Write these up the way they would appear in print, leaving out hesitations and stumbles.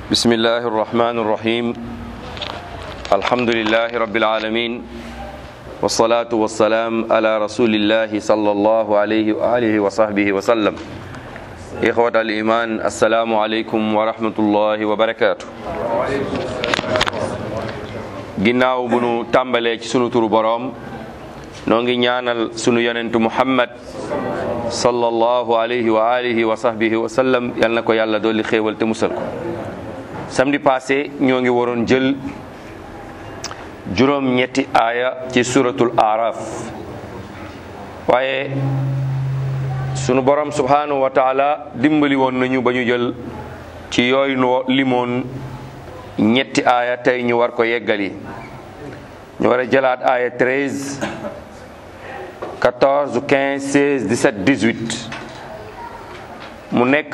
بسم الله الرحمن الرحيم الحمد لله رب العالمين والصلاة والسلام على رسول الله صلى الله عليه وآله وصحبه وسلم إخوة الإيمان السلام عليكم ورحمة الله وبركاته ginnaaw bu nu tàmbalee ci sunu turu boroom noo ngi ñaanal sunu yonentu Muhammad sallallahu alayhi wa alihi wa sahbihi wa sallam yal na ko yàlla dolli xéewal te musal ko samedi passé ñoo ngi waroon jël juróom ñetti aaya ci suratul araf waaye sunu borom subhanahu wa taala dimbali woon nañu ba ñu jël ci yooyu no limoon ñetti aaya tey ñu war ko yeggali ñu war a jëlaat aaya 13 14 15 16 17 18 mu nekk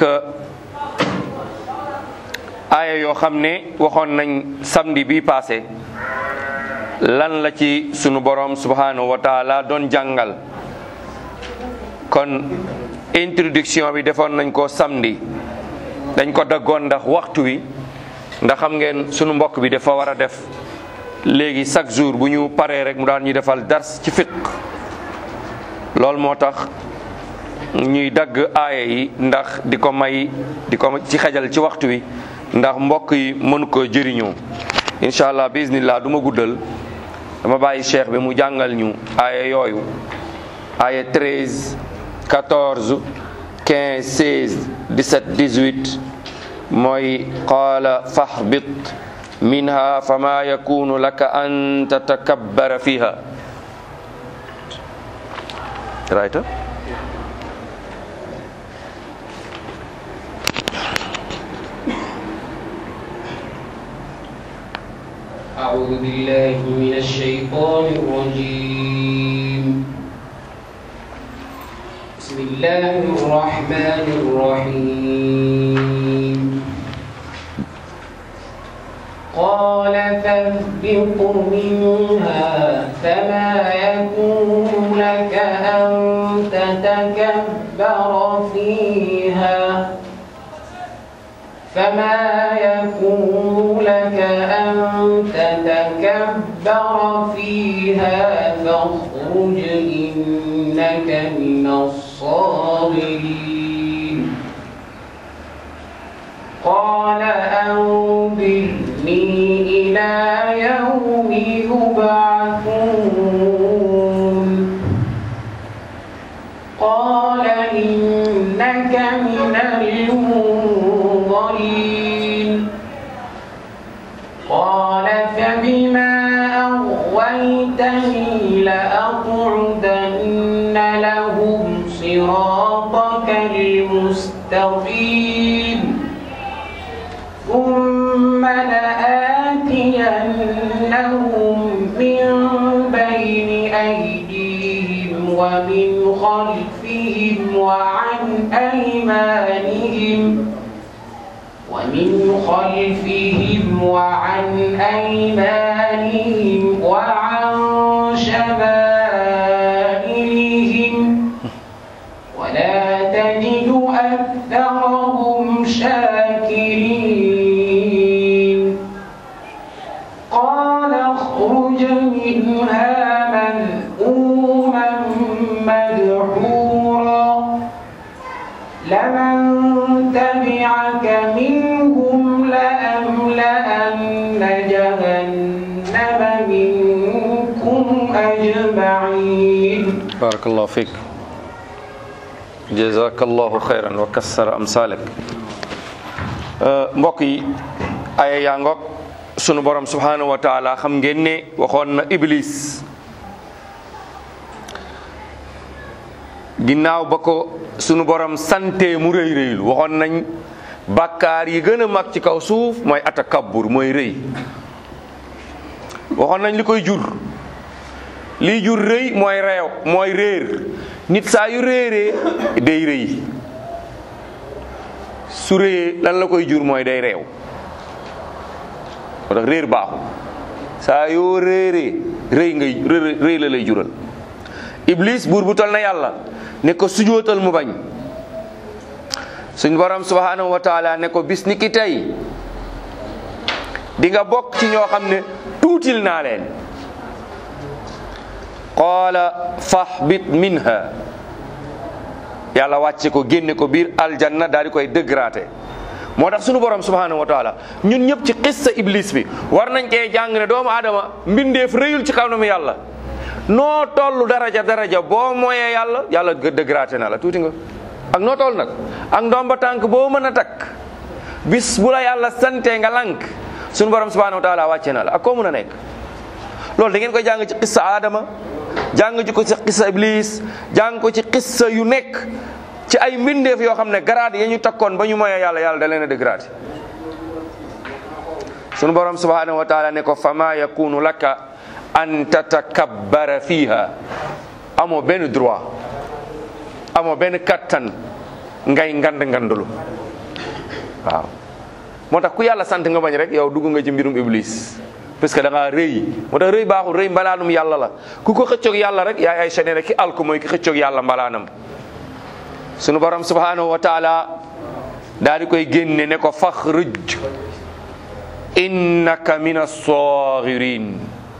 aaya yoo xam ne waxoon nañ samedi bi passé lan la ci sunu borom subhanahu wa taala doon jàngal kon introduction bi defoon nañ ko samedi dañ ko daggoon ndax waxtu wi ndax xam ngeen sunu mbokk bi dafa war a def léegi chaque jour bu ñu paree rek mu daan ñuy defal dars ci fiqh loolu moo tax ñuy dagg aaya yi ndax di ko ci xajal ci waxtu wi ndax mbokk yi mënu ko jëriñoo incha allah bismillah du ma guddal dama bàyyi cheikh bi mu jàngal ñu aaya yooyu aaya 13 14 15 16 17 18 mooy qaala fahbit minha fama yakunu laka an tatakabbara fiha right أعوذ بالله من الشيطان الرجيم بسم الله الرحمن الرحيم قال فاهبط منها فما يكون لك أن تتكبر فيها فما يكون لك أن تتكبر فيها فاخرج إنك من الصاغرين قال أنظرني إلى يوم يبعثون قال إنك من المنظرين قال فبما أغويتني لأقعدن لهم صراطك المستقيم ثم لآتينهم من بين أيديهم ومن خلفهم وعن أيمانهم وعن شمائلهم ولا تجد أكثرهم شاكرين قال اخرج منها مذءوما مدحورا لمن تبعك منهم لأملأن جهنم منكم أجمعين بارك الله فيك جزاك الله خيرا وكسر أمثالك mbokk yi aya yaa ngoog sunu borom subhanahu wa taala xam ngeen ne waxoon na Iblis ginnaaw ba ko sunu borom sante mu rëy rëylu waxoon nañ bàkkaar yi gën a mag ci kaw suuf mooy atakabbur mooy rëy waxoon nañ li koy jur liy jur rëy mooy reew mooy réer nit saa yu réeree day rëy su réyee lan la koy jur mooy day reew moo tax réer baaxul saa yoo réeree rëy la lay jural Iblis buur bu tol na yàlla ne ko sujootal mu bañ suñ borom subhanahu wa taala ne ko bis ni ki tey di nga bokk ci ñoo xam ne tuutil naa leen. qaala fahbit minha, yàlla wàcce ko génne ko biir aljanna daal di koy dégraté. moo tax sunu borom subhanahu wa taala ñun ñëpp ci xissa iblis bi war nañ cee jàng ne doomu aadama mbindeef rëyul ci kanamu yàlla. noo toll daraja boo mooyee yàlla dégraté na la tuuti nga. ak noo toll nag ak ndomba tànk boo mën a takk bis bu la yàlla sante nga lànk sunu borom subhanahu wa taala wàcce na la ak koo mën a nekk. loolu da ngeen koy jàng ci xissa Adama, jàng ci ko ci xissa iblis, jàng ko ci xissa yu nekk ci ay mbindeef yoo xam ne garaad ya ñu takkoon ba ñu moyee yàlla da leen a dégraté. sunu borom subhanahu wa taala ne ko fama yakunu laka an tatakabbara fiha, amoo benn droit, amoo benn kattan ngay ngandulu waaw. moo tax ku yàlla sant nga bañ rek yow dugg nga ci mbirum iblis, parce que da ngaa rëy. moo tax rëy baaxul, rëy mbalaanum yàlla la. ku ko xëccoog yàlla rek yaay ay chané rek ki alku mooy ki xëccoog yàlla mbalaanam. sunu borom subhanahu wa taala daal di koy génne ne ko faxruj innaka min as-sagirin,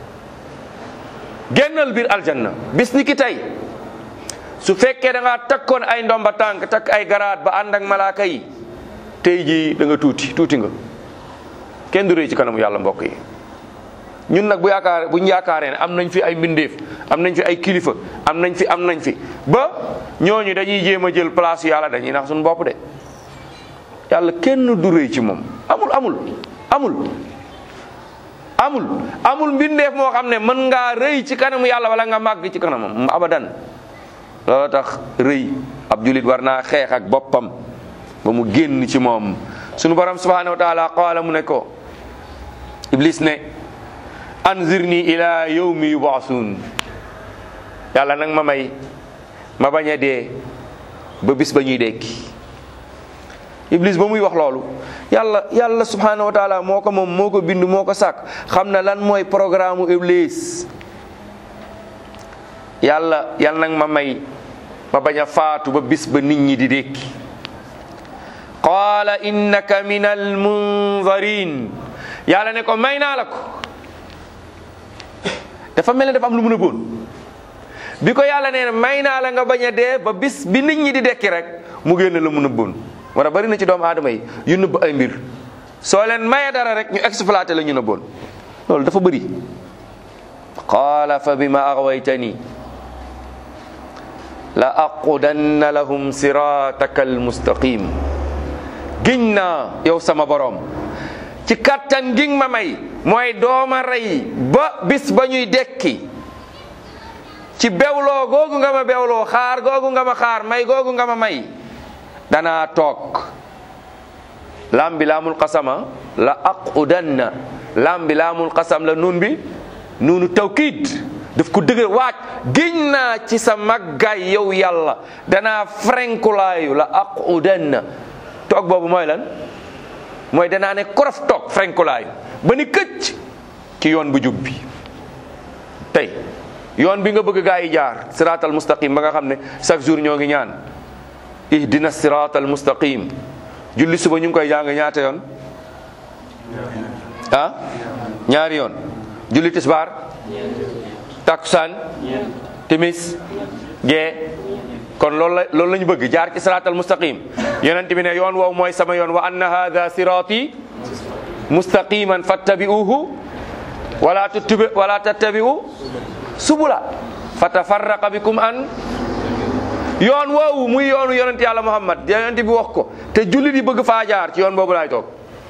génnal biir aljanna bis ni ki tey. su fekkee da ngaa takkoon ay ndomba tànk takk ay garaat ba ànd ak malaaka yi, tey jii da nga tuuti nga. kenn du rëy ci kanamu yàlla mbokk yi. ñun nag bu ñu yaakaaree ne am nañ fi ay mbindeef, am nañ fi ay kilifa, am nañ fi ba ñooñu dañuy jéem a jël place yàlla, dañuy nax suñu bopp de. yàlla kenn du rëy ci moom. amul mbindeef moo xam ne mën ngaa rëy ci kanamu yàlla wala nga màgg ci kanamam abadan. loolu tax rëy ab julit war naa xeex ak boppam ba mu génn ci moom. sunu borom subhanahu wa taala qaala mu ne ko iblis ne anzirni ila yawmi yub'asun, yàlla nag ma may ma bañ a dee ba bis ba ñuy dekki. iblis ba muy wax loolu yàlla subhanahu wa taala moo ko moom, moo ko bind, moo ko sàkk, xam na lan mooy programme u iblis. yàlla nag ma may ma bañ a faatu ba bis ba nit ñi di dekki. qaala innaka min al munzarin, yàlla ne ko may naa la ko. dafa mel ne dafa am lu mu nëbboon. bi ko yàlla nee na may naa la nga bañ a dee ba bis bi nit ñi di dekki rek mu génne la mu nëbboon. wala bari na ci doomu aadama yi yu nëbb ay mbir, soo leen maye dara rek ñu exploité la ñu nëbboon. loolu dafa bëri. qaala fa bima aghwaytani la aqudanna lahum sirataka almustaqim, giñ naa yow sama borom ci kattan gi ma may mooy dooma rey ba bis ba ñuy dekki. ci bewloo googu nga ma bewloo, xaar googu nga ma xaar, may googu nga ma may, danaa toog. lam bi laamul qasama la aqudanna, lam bi laamul qasam la nuun bi nuunu tawkiid, daf ko dëgër waaj. giñ naa ci sa màggaay yow yàlla danaa frenkulaayu, la aqudanna. toog boobu mooy lan? mooy danaa ne korof toog frenkulaayu ba ni këcc ci yoon bu jub bi. tey yoon bi nga bëgg gaa yi jaar siraatal mustaqim ba nga xam ne chaque jour ñoo ngi ñaan ihdina siraatal mustaqim. julli suba ñu ngi koy jàng ñaata yoon? ñaari yoon. julli tisbaar, takkusaan, timis, gee. kon loolu la ñu bëgg jaar ci siraatal mustaqim. yonent bi ne yoon woowu mooy sama yoon, wa anna hadha siraati mustaqiman fattabi'uhu wala tattabi'u subula fatafarraqa bikum an. yoon woowu muy yoonu yonent yàlla Muhammad, yonent bi wax ko, te julli di bëgg faa jaar ci yoon boobu laay toog.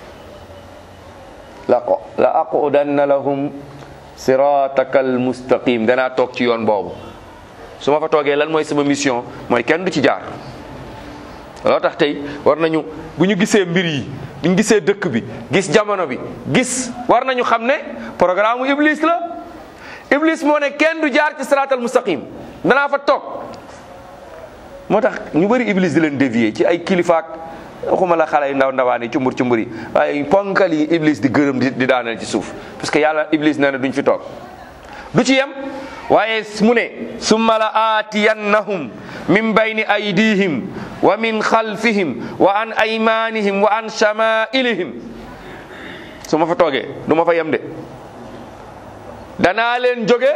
la aqudanna lahum siratakal mustaqim, danaa toog ci yoon boobu. su ma fa toogee lan mooy sama mission? mooy kenn du ci jaar. loo tax tey war nañu, bu ñu gisee mbir yi, bu ñu gisee dëkk bi, gis jamono bi, war nañu xam ne programme iblis la. iblis moo ne kenn du jaar ci siratal mustaqim, danaa fa toog. moo tax ñu bëri iblis di leen dévier ci ay kilifaak, waxuma la xale yu ndawaan yi cumbur yi, waaye ponkal yi iblis di gërëm di daaneel ci suuf, parce que yàlla iblis nee na duñ fi toog. du ci yem, waaye mu ne summa la aatiyannahum min bayni aydihim wa min xalfihim wa an aymanihim wa an shamailihim. su ma fa toogee du ma fa yem de danaa leen jóge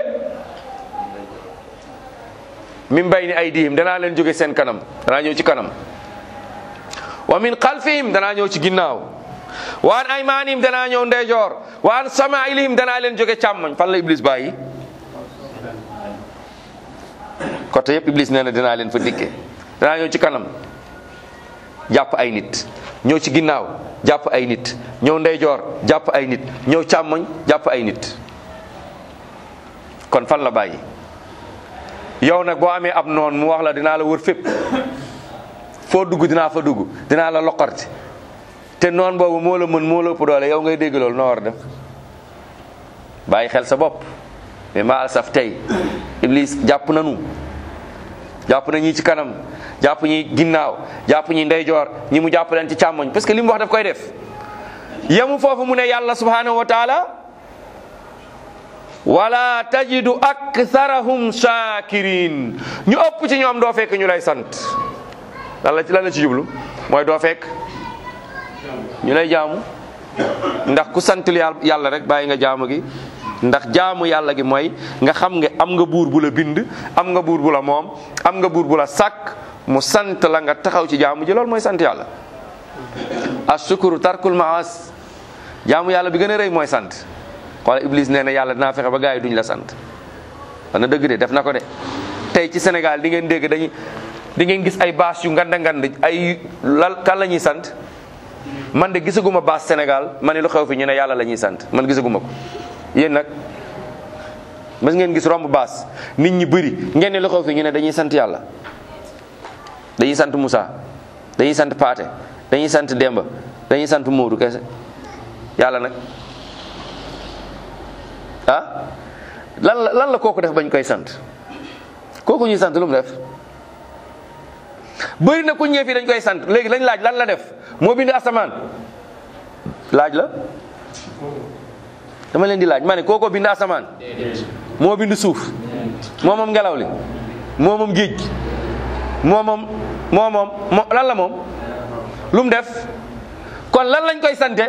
min bayni aydihim danaa leen jóge seen kanam danaa ñëw ci kanam wa min xalfihim danaa ñëw ci ginnaaw wa an aymanihim danaa ñëw ndeyjoor wa an samailihim danaa leen jóge càmmoñ fan la iblis bàyyi côté yëpp iblis nee na dinaa leen fa dikkee danaa ñëw ci kanam jàpp ay nit ñëw ci ginnaaw jàpp ay nit ñëw ndeyjoor jàpp ay nit ñëw càmmoñ jàpp ay nit kon fan la bàyyi yow nag boo amee ab noon mu wax la dinaa la wër fépp foo dugg dinaa fa dugg dinaa la loqarti te noon boobu moo la mën moo la ëpp doole yow ngay dégg loolu noo war a def bàyyi xel sa bopp mais maa saf tey iblis jàpp nanu jàpp na ñi ci kanam jàpp ñi ginnaaw jàpp ñi ndeyjoor ñi mu jàpp leen ci càmmoñ parce que li mu wax daf koy def yemu foofu mu ne yàlla subhanahu wa taala wala tajidu aktharahum shakirin ñu ëpp ci ñoom doo fekk ñu lay sant lan la ci jublu mooy doo fekk ñu lay jaamu ndax ku santul yàlla rek bàyyi nga jaamu gi ndax jaamu yàlla gi mooy nga xam nga am nga buur bu la bind am nga buur bu la moom am nga buur bu la sàkk mu sant la nga taxaw ci jaamu ji loolu mooy sant yàlla ashukuru tarkul maas jaamu yàlla bi gën a rëy mooy sant xoolal iblis nee na yàlla dinaa fexe ba gars yi duñ la sant wax na dëgg de def na ko de tey ci Sénégal di ngeen dégg di ngeen gis ay baas yu nganda ngand ay kan la ñuy sant man de gisaguma baas Sénégal ma ne lu xew fi ñu ne yàlla la ñuy sant man gisaguma ko yéen nag mas ngeen gis romb baas nit ñi bëri ngeen ne lu xew fi ñu ne dañuy sant yàlla dañuy sant Moussa dañuy sant Paate dañuy sant Demba dañuy sant Moodu kese yàlla nag ah lan la kooku def bañ koy sant kooku ñuy sant lu mu def bëri na ku ñëw fii dañ koy sant léegi lañ laaj lan la def moo bind asamaan laaj la dama leen di laaj ma ne kooko bind asamaan moo bind suuf moo moom ngelaw li moo moom géej gi moo moom lan la moom lu mu def kon lan lañ koy sante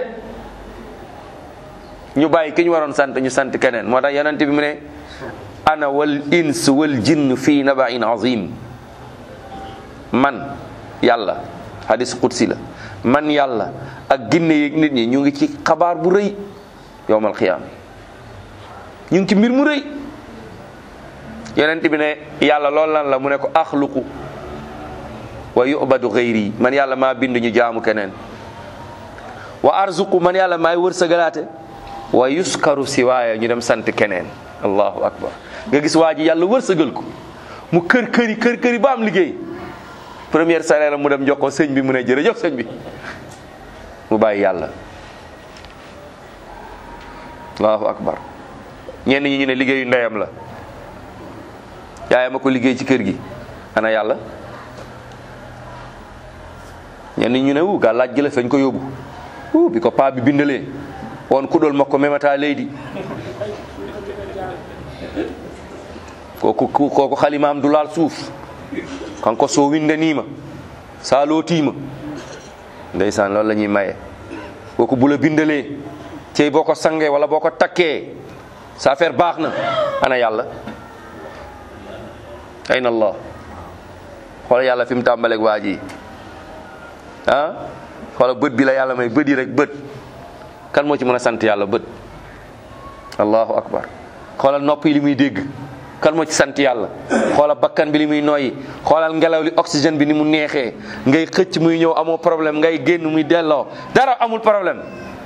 ñu bàyyi ki ñu waroon sant ñu sant keneen moo tax yonent bi mu ne ana wal ins wal jinn fii naba'in azim man yàlla hadis qudsi la man yàlla ak ginne yeeg nit ñi ñu ngi ci xabaar bu rëy yowmal xiyaam ñu ngi ci mbir mu rëy yonent bi ne yàlla loolu lan la mu ne ko axluqu wa yubadu xayri man yàlla maa bind ñu jaamu keneen wa arzuqu man yàlla maay wërsëgalaate wa yuskaru siwaaya ñu dem sant keneen allahu akbar nga gis waa ji yàlla wërsëgal ko mu kër këri ba am liggéey première salaire mu dem jox ko sëñ bi mu ne jërëjëf sëñ bi mu bàyyi yàlla allahu akbar ñenn ñi ñu ne liggéeyu ndeyam la yaayam a ko liggéey ci kër gi ana yàlla ñenn ñi ñu ne ga laaj gi la fañ ko yóbbu bi ko paa bi bindalee won kuɗol makko memata leydi koko halimam dulal suuf kanko so windanima sa lootima ndeysan loolu la ñuy maye koko bu la bindalee cey boo ko sangee wala boo ko takkee sa affaire baax na ana yàlla ayna allah xoola yàlla fi mu tàmbaleeg waa ji xoola bët bi la yàlla may bët yi rek bët kan moo ci mën a sant yàlla bët allahu akbar xoolal nopp yi li muy dégg kan moo ci sant yàlla xoolal bakkan bi li muy noyyi xoolal ngelaw li oxygène bi ni mu neexee ngay xëcc muy ñëw amoo problème ngay génn muy delloo dara amul problème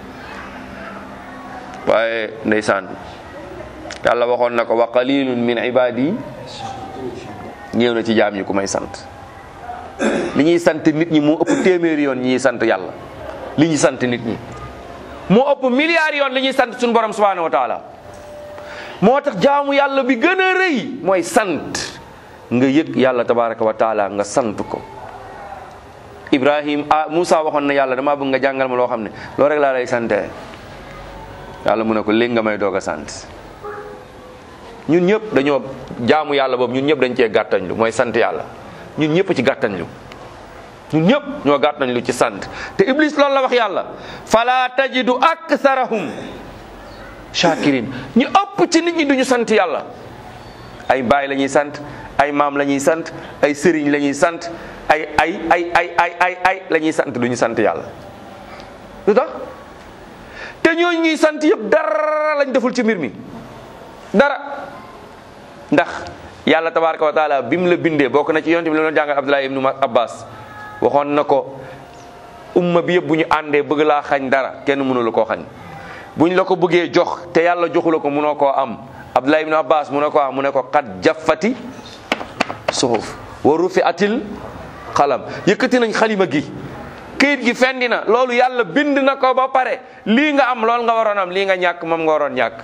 waaye ndeysaan yàlla waxoon na ko wa qalilun min ibadi ñëw na ci jaam ñi ku may sant li ñuy sant nit ñi moo ëpp téeméeri yoon ñi sant yàlla li ñuy sant nit ñi moo ëpp milliards yoon li ñuy sant suñu borom subhanahu wa taala moo tax jaamu yàlla bi gën a rëy mooy sant nga yëg yàlla tabaraka wa taala nga sant ko Ibrahim Moussa waxoon na yàlla damaa bëgg nga jàngal ma loo xam ne loolu rek laa lay sante yàlla mu ne ko léegi nga may doog a sant ñun ñëpp dañoo jaamu yàlla boobu ñun ñëpp dañ cee gàttañlu mooy sant yàlla ñun ñëpp ci gàttañlu ñun ñëpp ñoo gàtt nañ lu ci sant. te iblis loolu la wax yàlla fala tajidu aktharahum shakirin, ñu ëpp ci nit ñi duñu sant yàlla. ay baay la ñuy sant, ay maam la ñuy sant, ay sëriñ la ñuy sant, ay la ñuy sant, duñu sant yàlla. lu tax? te ñooñu ñuy sant yëpp dara lañ deful ci mbir mi, dara. ndax yàlla tabaraka wa taala bi mu la bindee, bokk na ci yonent bi la doon jàngal Abdullah ibnu Abbas, waxoon na ko umma bi yëpp bu ñu àndee bëgg laa xañ dara kenn mënu la koo xañ. buñ la ko bëggee jox te yàlla joxu la ko mënoo koo am. Abdullah ibnu Abbas mu ne ko am, mu ne ko qad jaffati suhuf wa rufi'atil qalam, yëkkati nañ xalima gi, këyit gi fendi na. loolu yàlla bind na ko ba pare. lii nga am loolu nga waroon am, lii nga ñàkk moom nga waroon ñàkk.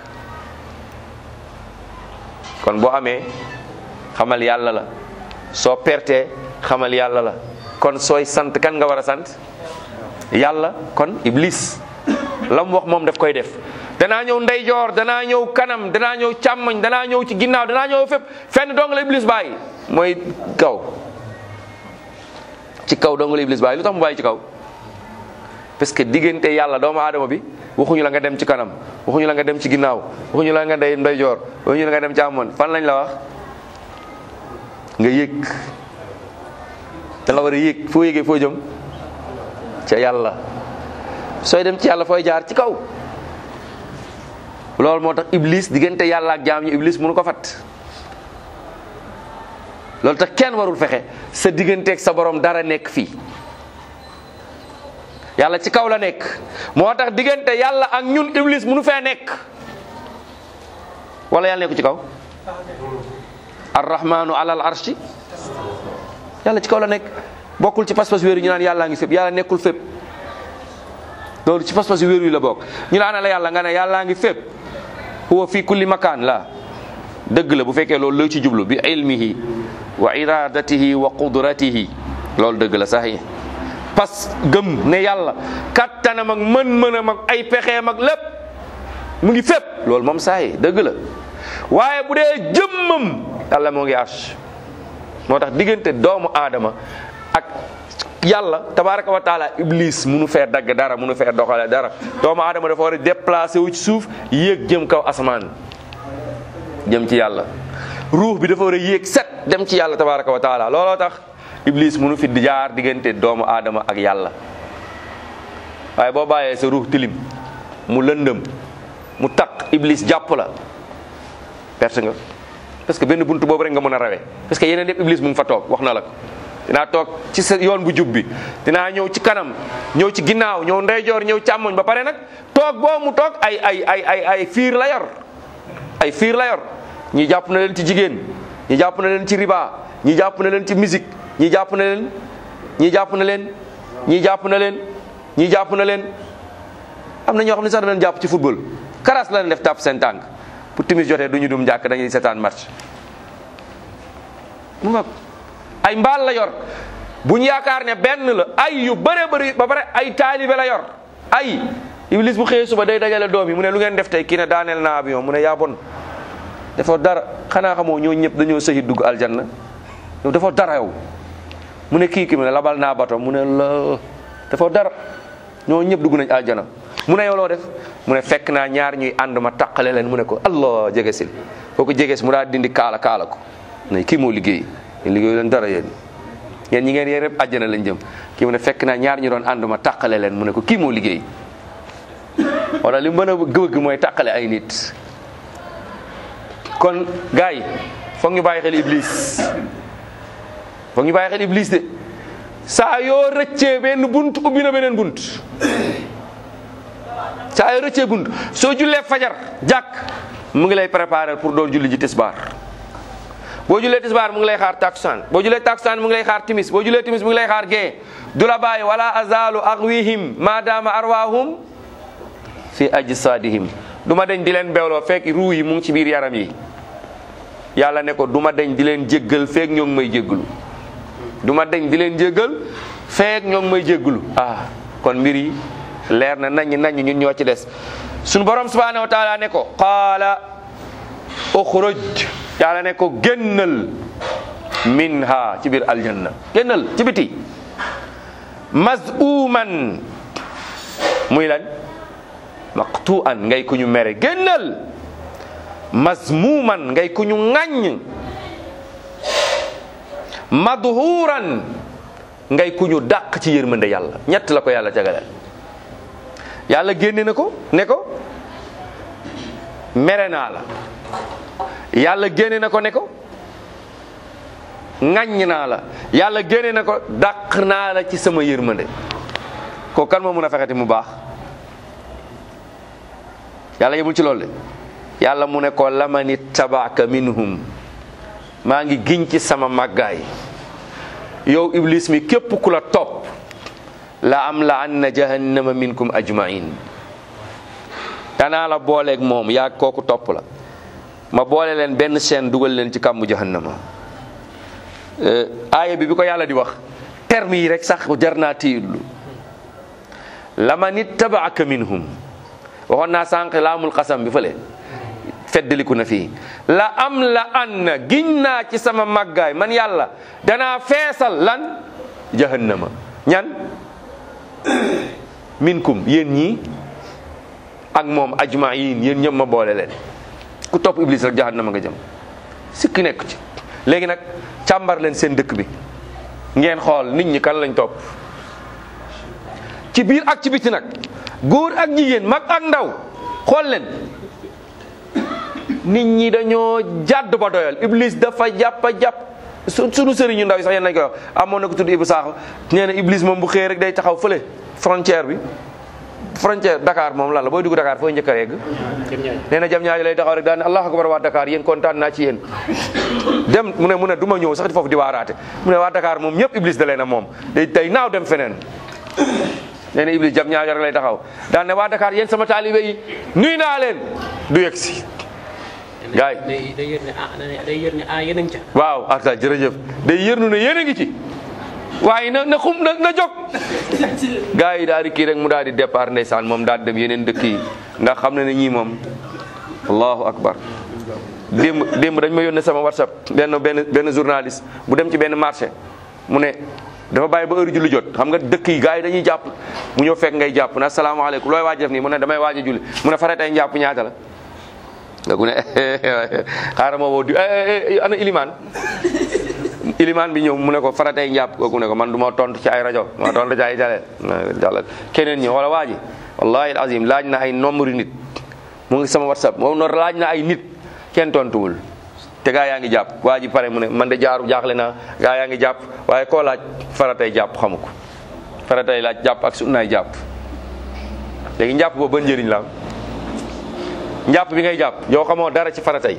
kon boo amee xamal yàlla la, soo pertee xamal yàlla la. kon sooy sant kan nga war a sant? yàlla. kon iblis la mu wax moom daf koy def. danaa ñëw ndeyjoor, danaa ñëw kanam, danaa ñëw càmmoñ, danaa ñëw ci ginnaaw, danaa ñëw fépp. fenn dong la iblis bàyyi, mooy kaw. ci kaw dong la iblis bàyyi. lu tax mu bàyyi ci kaw? parce que diggante yàlla doomu aadama bi waxuñu la nga dem ci kanam, waxuñu la nga dem ci ginnaaw, waxuñu la nga ndeyjoor, waxuñu la nga dem càmmoñ. fan lañ la wax? nga yéeg. da nga war a yéeg. foo yéegee foo jëm? ca yàlla. sooy dem ci yàlla fooy jaar? ci kaw. loolu moo tax iblis diggante yàlla ak jaam ñi iblis mënu ko fat. loolu tax kenn warul fexe sa digganteeg sa borom dara nekk fii. yàlla ci kaw la nekk. moo tax diggante yàlla ak ñun iblis mënu fee nekk. wala yàlla nekku ci kaw? arrahmanu alal arshi. yàlla ci kaw la nekk. bokkul ci pas-pas wéeru ñu naan yàllaa ngi fépp. yàlla nekkul fépp. loolu ci pas-pas wéeru yi la bokk. ñu naan la yàlla nga ne yàllaa ngi fépp. huwa fi kulli makaan la. dëgg la bu fekkee loolu la ci jublu bi ilmihi wa iradatihi wa qudratihi, loolu dëgg la sax yi. parce gëm ne yàlla kattanam ak mën-mënam ak ay pexeem ak lépp mu ngi fépp, loolu moom saa yi dëgg la. waaye bu dee jëmmam yàlla moo ngi arsh. moo tax diggante doomu aadama ak yàlla tabaraka wa taala iblis munu fee dagg dara, munu fee doxale dara. doomu aadama dafa war a déplacé wu ci suuf yéeg jëm kaw asamaan jëm ci yàlla. ruux bi dafa war a yéeg set dem ci yàlla tabaraka wa taala. looloo tax iblis munu fi di jaar diggante doomu aadama ak yàlla. waaye boo bàyyee sa ruux tilim mu lëndëm mu taq iblis jàpp la, perte nga. parce que benn buntu boobu rek nga mën a rawee. parce que yeneen yëpp iblis mu ngi fa toog, wax na la ko. dinaa toog ci sa yoon bu jub bi, dinaa ñëw ci kanam, ñëw ci ginnaaw, ñëw ndeyjoor, ñëw càmmoñ. ba pare nag toog boo mu toog ay fiir la yor. ay fiir la yor. ñi jàpp na leen ci jigéen, ñi jàpp na leen ci riba, ñi jàpp na leen ci musique, ñi jàpp na leen, ñi jàpp na leen, ñi jàpp na leen, ñi jàpp na leen. am na ñoo xam ne sax dañu jàpp ci football. karas la leen def tàpp seen tànk pour timis jotee du ñu dum jàkk, dañuy seetaan match. mu mag ay mbaal la yor. bu ñu yaakaar ne benn la, ay yu bëree bëri ba pare ay taalibe la yor. ay iblis bu xëyee suba day dajale doom yi mu ne lu ngeen def tey, kii ne daaneel naa avion, mu ne yaa bon. defoo dara, xanaa xamoo ñoo ñëpp dañoo sëyi dugg aljanna. yow defoo dara yow. mu ne kii mu ne labal naa bato, mu ne la defoo dara, ñoo ñëpp dugg nañ aljana. mu ne yow loo def, mu ne fekk naa ñaar ñuy ànd ma taqale leen. mu ne ko allah jege sil. foo ko jege si mu daal dindi kaala ko. ne kii moo liggéey, yéen liggéeyu leen dara yéen ñi ngeen yéen yëpp àjjana lañ jëm. kii mu ne fekk naa ñaar ñu doon ànd ma taqale leen. mu ne ko kii moo liggéey. wala li mën a gëwëgg mooy taqale ay nit. kon gars yi foog ñu bàyyi xel iblis. foog ñu bàyyi xel iblis de. saa yoo rëccee benn bunt ubbi na beneen bunt. saa yoo rëccee bunt. soo jullee fajar jàkk mu ngi lay préparer pour doon julli ji tisbaar. boo jullee tisbaar mu ngi lay xaar takusaan. boo jullee takusaan mu ngi lay xaar timis. boo jullee timis mu ngi lay xaar gee. du la bàyyi wala azalu aghwihim maadaama arwaahum fi ajsadihim. du ma deñ di leen bewloo fekk ruu yi mu ngi ci biir yaram yi. yàlla ne ko du ma deñ di leen jéggal feek ñoo ngi may jéggalu. du ma deñ di leen jéggal feek ñoo ngi may jéggalu. kon mbir yi leer na nañ ñun ñoo ci des. suñu borom subhanahu wa taala ne ko qaala uxruj. yàlla ne ko génnal minha ci biir aljanna. génnal ci biti. mazuman muy lan maqtuan ngay ku ñu mere génnal mazmuman ngay ku ñu ŋaññ madhuran ngay ku ñu dàq ci yërmande yàlla ñett la ko yàlla jagaleel yàlla génne na ko ne ko mere naa la yàlla génne na ko ne ko ŋaññ naa la yàlla génne na ko dàq naa la ci sama yërmande ko kan moo mun a fexeti mu baax yàlla yemul ci loolu de yàlla mu ne ko lamani tabaaka minhum maa ngi giñ ci sama màggaay yow iblis mi képp ku la topp la am la anna jahannama minkum ajmain danaa la booleeg moom yaa kooku topp la ma boole leen benn chaîne dugal leen ci kàmmu jahannama aaya bi ko yàlla di wax terme yi rek sax jar naa tiidlu laman ittabaaka minhum waxoon naa sànq laamul xasam bi fële feddaliku na fii la am la anna giñ naa ci sama màggaay man yàlla danaa feesal lan jahannama ñan minkum yéen ñii ak moom ajmain yéen ñëpp ma boole leen ku topp iblis rek jahannama nga jëm sikki nekk ci léegi nag càmbar leen seen dëkk bi ngeen xool nit ñi kan lañ topp ci biir ak ci biti nag góor ak jigéen mag ak ndaw xool leen nit ñi dañoo jàdd ba doyal iblis dafa jàpp sunu sëriñ ñu ndaw yi sax yéen nañ koy wax amoon na ko tudd Ibou Sakho nee na iblis moom bu xëyee rek day taxaw fële frontière bi frontière Dakar moom lan la booy dugg Dakar fooy njëkk a yegg nee na jam ñaaji lay taxaw rek daal ne allahu akbar waa Dakar yéen kontaan naa ci yéen dem mu ne du ma ñëw sax di foofu di waaraate mu ne waa Dakar moom ñëpp iblis da leen a moom day naaw dem feneen nee na iblis jam ñaaji rek lay taxaw daal ne waa Dakar yéen sama taalibe yi nuy naa leen du yegg si gaay day yër ne yéen a ngi ca. waaw ak sa jërëjëf day yërnu ne yéen a ngi ci waaye na jóg gaa yi daal di kii rek mu daal di départ ndeysaan moom daal di dem yeneen dëkk yi ndax xam na ne ñii moom allahu akbar démb dañ ma yónnee sama whatsapp benn journaliste bu dem ci benn marché mu ne dafa bàyyi ba heure julli jot xam nga dëkk yi gaa yi dañuy jàpp mu ñëw fekk ngay jàpp na asalaamaaleykum looy waaj def nii mu ne damay waaj a julli mu ne faratay njàpp ñaata la nga ku ne xaaral ma woo di ana ilimaan bi ñëw mu ne ko faratay njàpp kooku ne ko man du ma tontu ci ay rajo ma tontu ci ay jàllal keneen ñi wala waa ji wallahi azim laaj na ay nombre nit mu ngi sama whatsapp moom noonu laaj na ay nit kenn tontuwul te gaa yaa ngi jàpp waa ji pare mu ne man de jaaxle naa gaa yaa ngi jàpp waaye koo laaj faratay jàpp xamu ko faratay laaj jàpp ak sunnaay jàpp léegi njàpp boobu ban njëriñ la am njàpp bi ngay jàpp yow xamoo dara ci faratay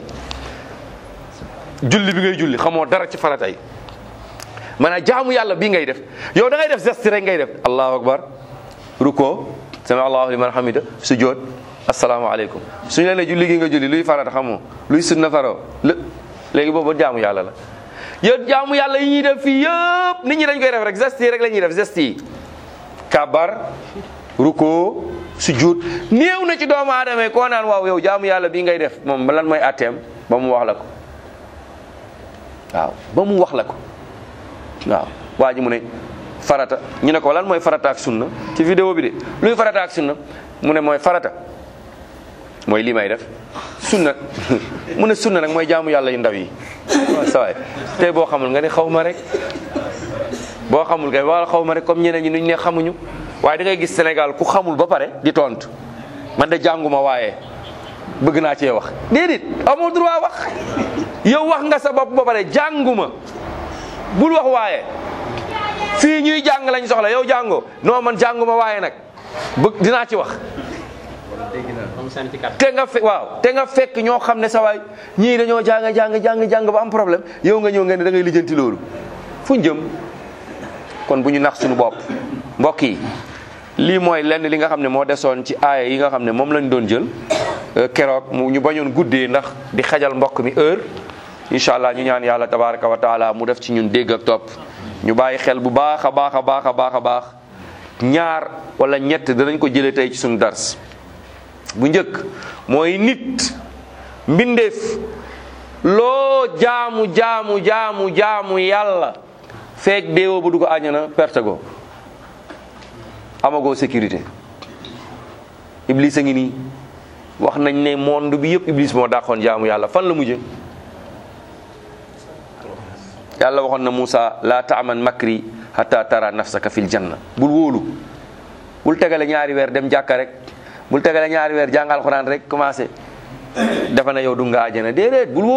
julli bi ngay julli xamoo dara ci faratay maanaam jaamu yàlla bii ngay def yow da ngay def geste rek ngay def allahu akbar ruko sami allahu liman hamida sujud asalaamaaleykum suñu la ne julli gi nga julli luy farata xamoo luy sunna faroo léegi boobu jaamu yàlla la yow jaamu yàlla yi ñuy def fii yëpp nit ñi dañ koy def rek geste yi rek la ñuy def geste yi kabar ruko sujud néew na ci doomu aadama koo naan waaw yow jaamu yàlla bii ngay def moom lan mooy atteem ba mu wax la ko waaw ba mu wax la ko waaw waa ji mu ne farata ñu ne ko lan mooy farata ak sunna ci vidéo bi de luy farata ak sunna mu ne mooy farata mooy lii may def sunna mu ne sunna nag mooy jaamu yàlla yu ndaw yi waaw sawaay tey boo xamul nga ne xaw ma rek boo xamul kay wala xaw ma rek comme ñeneen ñi nuñ ne xamuñu waaye da ngay gis Sénégal ku xamul ba pare di tontu man de jànguma waaye bëgg naa cee wax déedéet amoo droit wax yow wax nga sa bopp ba pare jànguma bul wax waaye fii ñuy jàng lañ soxla yow jàngoo non man jànguma waaye nag bëgg dinaa ci wax te nga fekk ñoo xam ne sa waay ñii dañoo jàng ba am problème yow nga ñëw nga ne da ngay lijjanti loolu fu ñu jëm kon bu ñu nax suñu bopp mbokk yi lii mooy lenn li nga xam ne moo desoon ci aaya yi nga xam ne moom lañ doon jël keroog ñu bañoon guddee ndax di xajal mbokk mi heure incha allah ñu ñaan yàlla tabaraka wa taala mu def ci ñun dégg ak topp ñu bàyyi xel bu baax a baax ñaar wala ñett danañ ko jëlee tey ci suñu dars bu njëkk mooy nit mbindeef loo jaamu yàlla feek deewoo ba du ko àññana perte go amagoo sécurité. Iblis a ngi nii wax nañ ne monde bi yëpp Iblis moo dàqoon jaamu yàlla fan la mujje yàlla waxoon na Moussa la taaman makri hatta tara nafsaka fil janna bul wóolu bul tegale ñaari weer dem jàkka rek bul tegale ñaari weer jàng alxuraan rek commencé dafa na yow du nga àjjana déedéet bul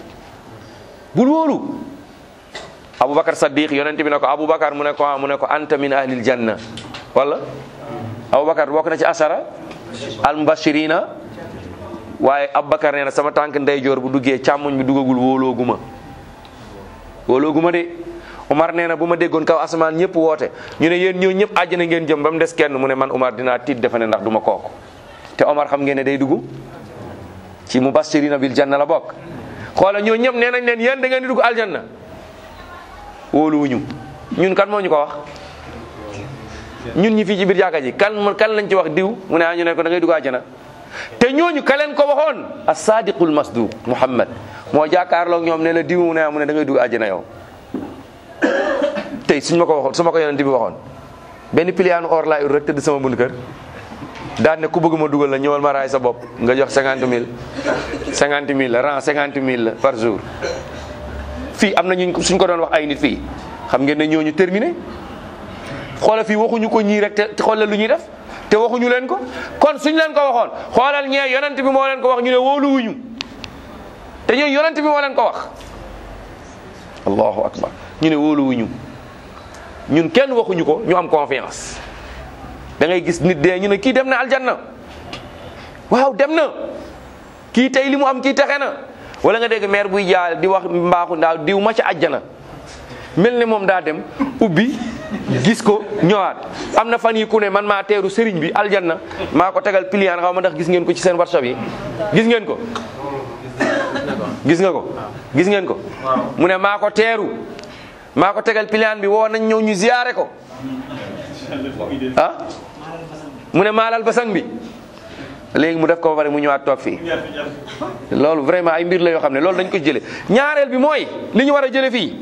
wóolu Aboubacar Saddiq yonent bi ne ko Aboubacar mu ne ko anta min ahlil janna wala Aboubacar bokk na ci asara al mubashirina waaye Aboubacar nee na sama tànk ndeyjoor bu duggee càmmoñ bi duggagul wóolooguma de Umar nee na bu ma déggoon kaw asamaan ñëpp woote ñu ne yéen ñëw ñëpp àjjana ngeen jëm ba mu des kenn mu ne man Umar dinaa tiit defe ne ndax du ma kooku te Umar xam ngeen ne day dugg ci mubashirina bil janna la bokk xoola ñoo ñëpp nee nañ leen yéen da ngeen di dugg aljanna wóoluwuñu ñun kan moo ñu ko wax ñun ñi fii ci biir jàkka ji kan lañ ci wax diw mu ne ñu ne ko da ngay dugg àjjana te ñooñu ka leen ko waxoon as-sadiqul masduq Muhammad moo jàkkaarloog ñoom ne la diw mu ne da ngay dugg àjjana yow tey suñ ma ko waxoon su ma ko yonent bi waxoon benn piliyaanu or laa ur rek tëdd sama bunt kër daan ne ku bëgg ma dugal la ñëwal ma raay sa bopp nga jox 50 000 la rang 50 000 la par jour fii am na ñu suñ ko doon wax ay nit fii xam ngeen ne ñooñu terminé xoola fii waxuñu ko ñii rek te xoolal lu ñuy def te waxuñu leen ko kon suñ leen ko waxoon xoolal ñee yonent bi moo leen ko wax ñu ne wóoluwuñu te ñooñu yonent bi moo leen ko wax allahu akbar ñu ne wóoluwuñu ñun kenn waxuñu ko ñu am confiance da ngay gis nit dee ñu ne kii dem na aljanna waaw dem na kii tey li mu am kii texe na wala nga dégg maire buy jaal di wax mbaaxu ndaaw diw ma ca àjjana mel ne moom daa dem ubbi gis ko ñëwaat am na fan yi ku ne man maa teeru sëriñ bi aljanna maa ko tegal piliyaan xaw ma ndax gis ngeen ko ci seen WhatsApp yi gis ngeen ko gis ngeen ko mu ne maa ko teeru maa ko tegal piliyaan bi woo nañ ñëw ñu ziyaare ko mu ne maalal basang bi léegi mu def ko ba pare mu ñëwaat toog fii loolu vraiment ay mbir la yoo xam ne loolu dañ ko jële ñaareel bi mooy li ñu war a jële fii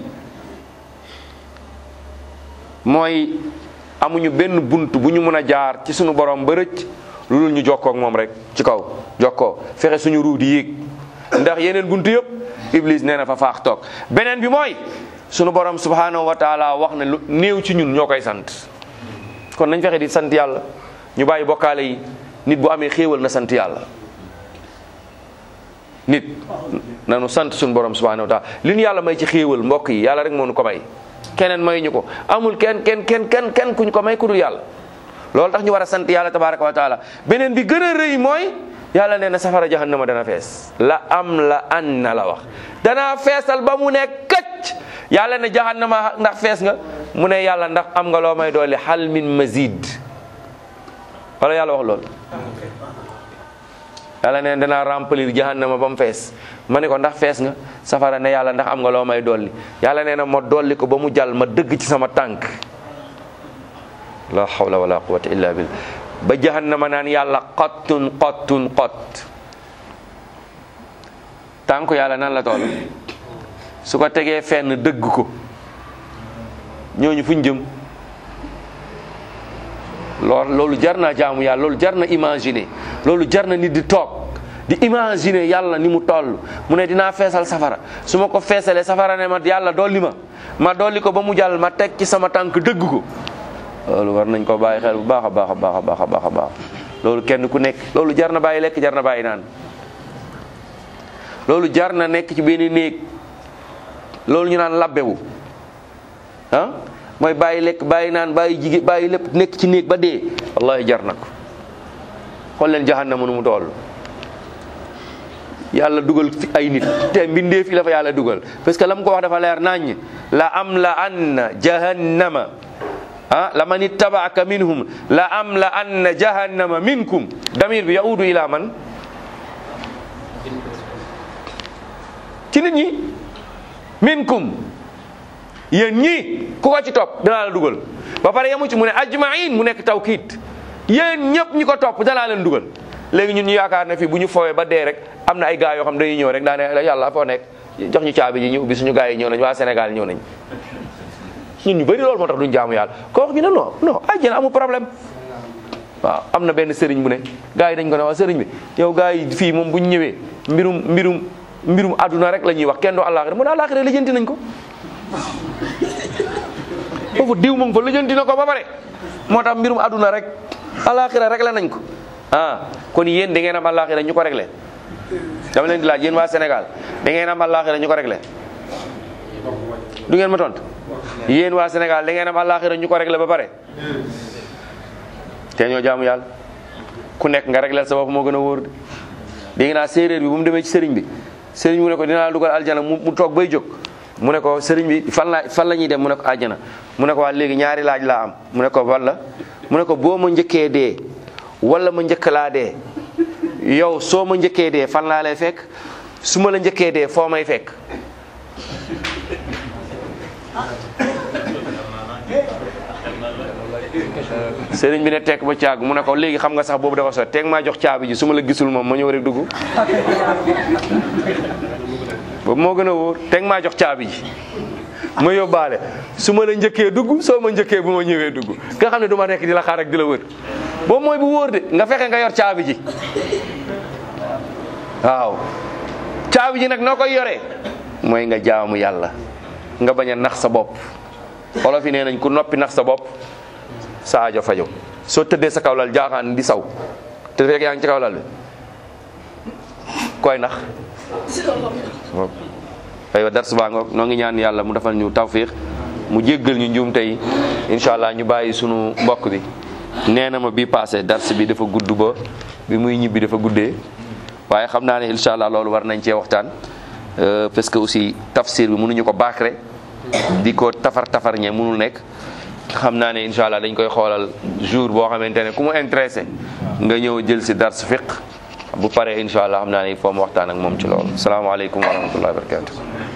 mooy amuñu benn bunt bu ñu mën a jaar ci suñu borom ba rëcc lu dul ñu jokkoo ak moom rek ci kaw jokkoo fexe suñu ruu di yéeg ndax yeneen bunt yëpp Iblis nee na fa faax toog beneen bi mooy suñu borom subhanahu wa taala wax na lu néew ci ñun ñoo koy sant kon nañ fexe di sant yàlla ñu bàyyi bokkaale yi nit bu amee xéewal na sant yàlla nit nanu sant suñu borom subhanahu wa taala li ñu yàlla may ci xéewal mbokk yi yàlla rek moo nu ko may keneen may ñu ko amul kenn kuñ ko may ku dul yàlla loolu tax ñu war a sant yàlla tabaraka wa taala beneen bi gën a rëy mooy yàlla nee na safara jahannama dana fees la la wax dana feesal ba mu ne këcc yàlla ne jahannama ndax fees nga mu ne yàlla ndax am nga loo may doole hal min mazid wala yàlla wax loolu yàlla ne danaa remplir jahannama ba mu fees ma ne ko ndax fees nga safara ne yàlla ndax am nga loo may dolli yàlla nee na ma dolli ko ba mu jàll ma dëgg ci sama tànk la hawla wala quwwata illa billah ba jahannama naan yàlla xottun xott tànk yàlla nan la toll su ko tegee fenn dëgg ko ñooñu fuñ jëm loolu jar na jaamu yàlla loolu jar na imaginer loolu jar na nit di toog di imaginer yàlla ni mu toll mu ne dinaa feesal safara su ma ko feesalee safara ne ma yàlla dolli ma dolli ko ba mu jàll ma teg ci sama tànk dëgg ko loolu war nañ ko bàyyi xel bu baax a baax a baax a baax a baax a baax loolu kenn ku nekk loolu jar na bàyyi lekk jar na bàyyi naan loolu jar na nekk ci benn néeg loolu ñu naan labbewu mooy bàyyi lekk bàyyi naan bàyyi jigéen bàyyi lépp nekk ci néeg ba dee wallahi jar na ko xool leen jahannama nu mu toll yàlla dugal fi ay nit te mbindee fi la fa yàlla dugal parce que la mu ko wax dafa leer naññ la anna jahannama la man ittabaaka minhum la anna jahannama minkum damir bi yaudu ila man ci nit ñi minkum yéen ñii ku ko ci topp danaa la dugal ba pare yamu ci mu ne ajmain mu nekk tawkiid yéen ñëpp ñi ko topp danaa leen dugal léegi ñun ñu yaakaar ne fii bu ñu fowee ba dee rek am na ay gars yoo xam dañuy ñëw rek daa ne yàlla foo nekk jox ñu caabi ji ñu ubbi suñu gars yi ñëw nañ waa Sénégal ñëw nañ ñun ñu bëri loolu moo tax duñ jaamu yàlla ko wax ñu ne non àjjana amul problème. waaw am na benn sëriñ bu ne gars yi dañ ko ne waa sëriñ bi yow gars yi fii moom bu ñu ñëwee mbirum àdduna rek la ñuy wax kenn du àllaaxira mu ne àllaaxira lijjanti nañ ko foofu diw moom fa lijjanti na ko ba pare moo tax mbirum àdduna rek àllaaxira réglé nañ ko kon yéen da ngeen am àllaaxira ñu ko réglé dama leen di laaj yéen waa Sénégal da ngeen am àllaaxira ñu ko réglé du ngeen ma tontu yéen waa Sénégal da ngeen am àllaaxira ñu ko réglé ba pare te ñoo jaamu yàlla ku nekk nga réglé sa bopp moo gën a wóor de dégg naa séeréer bi bu mu demee ci sëriñ bi sëriñ mu ne ko dinaa dugal aljana mu toog bay jóg mu ne ko sëriñ bi fan la ñuy dem mu ne ko aljana mu ne ko waa léegi ñaari laaj laa am mu ne ko walla mu ne ko boo ma njëkkee dee wala ma njëkk laa dee yow soo ma njëkkee dee fan laa lay fekk su ma la njëkkee dee foo may fekk sëriñ bi ne tekk ba caag mu ne ko léegi xam nga sax boobu dafa sot teeg maa jox caabi ji su ma la gisul moom ma ñëw rek dugg boobu moo gën a wóor teeg maa jox caabi ji ma yóbbaale su ma la njëkkee dugg soo ma njëkkee bu ma ñëwee dugg nga xam ne du ma nekk di la xaar rek di la wër boobu mooy bu wóor de nga fexe nga yor caabi ji waaw caabi ji nag noo koy yoree mooy nga jaamu yàlla nga bañ a nax sa bopp olof yi nee nañ ku noppi nax sa bopp sa aajo fajo soo tëddee sa kawlal jaaxaan di saw te fekk yaa ngi ci kawlal bi koy nax aywa dars baa ngoog noo ngi ñaan yàlla mu defal ñu tawfiq mu jéggal ñu njuum tey incha allah ñu bàyyi sunu mbokk bi nee na ma bii passé dars bi dafa gudd ba bi muy ñibbi dafa guddee waaye xam naa ne incha allah loolu war nañ cee waxtaan parce que aussi tafsir bi mënuñu ko baakre di ko tafar ñe mënul nekk xam naa ne incha allah dañ koy xoolal jour boo xamante ne ku mu intéressé nga ñëw jël si dars fiq bu paree incha allah xam naa ne il faut mu waxtaan ak moom ci loolu salaamaaleykum wa rahmatullahi wa barakatuh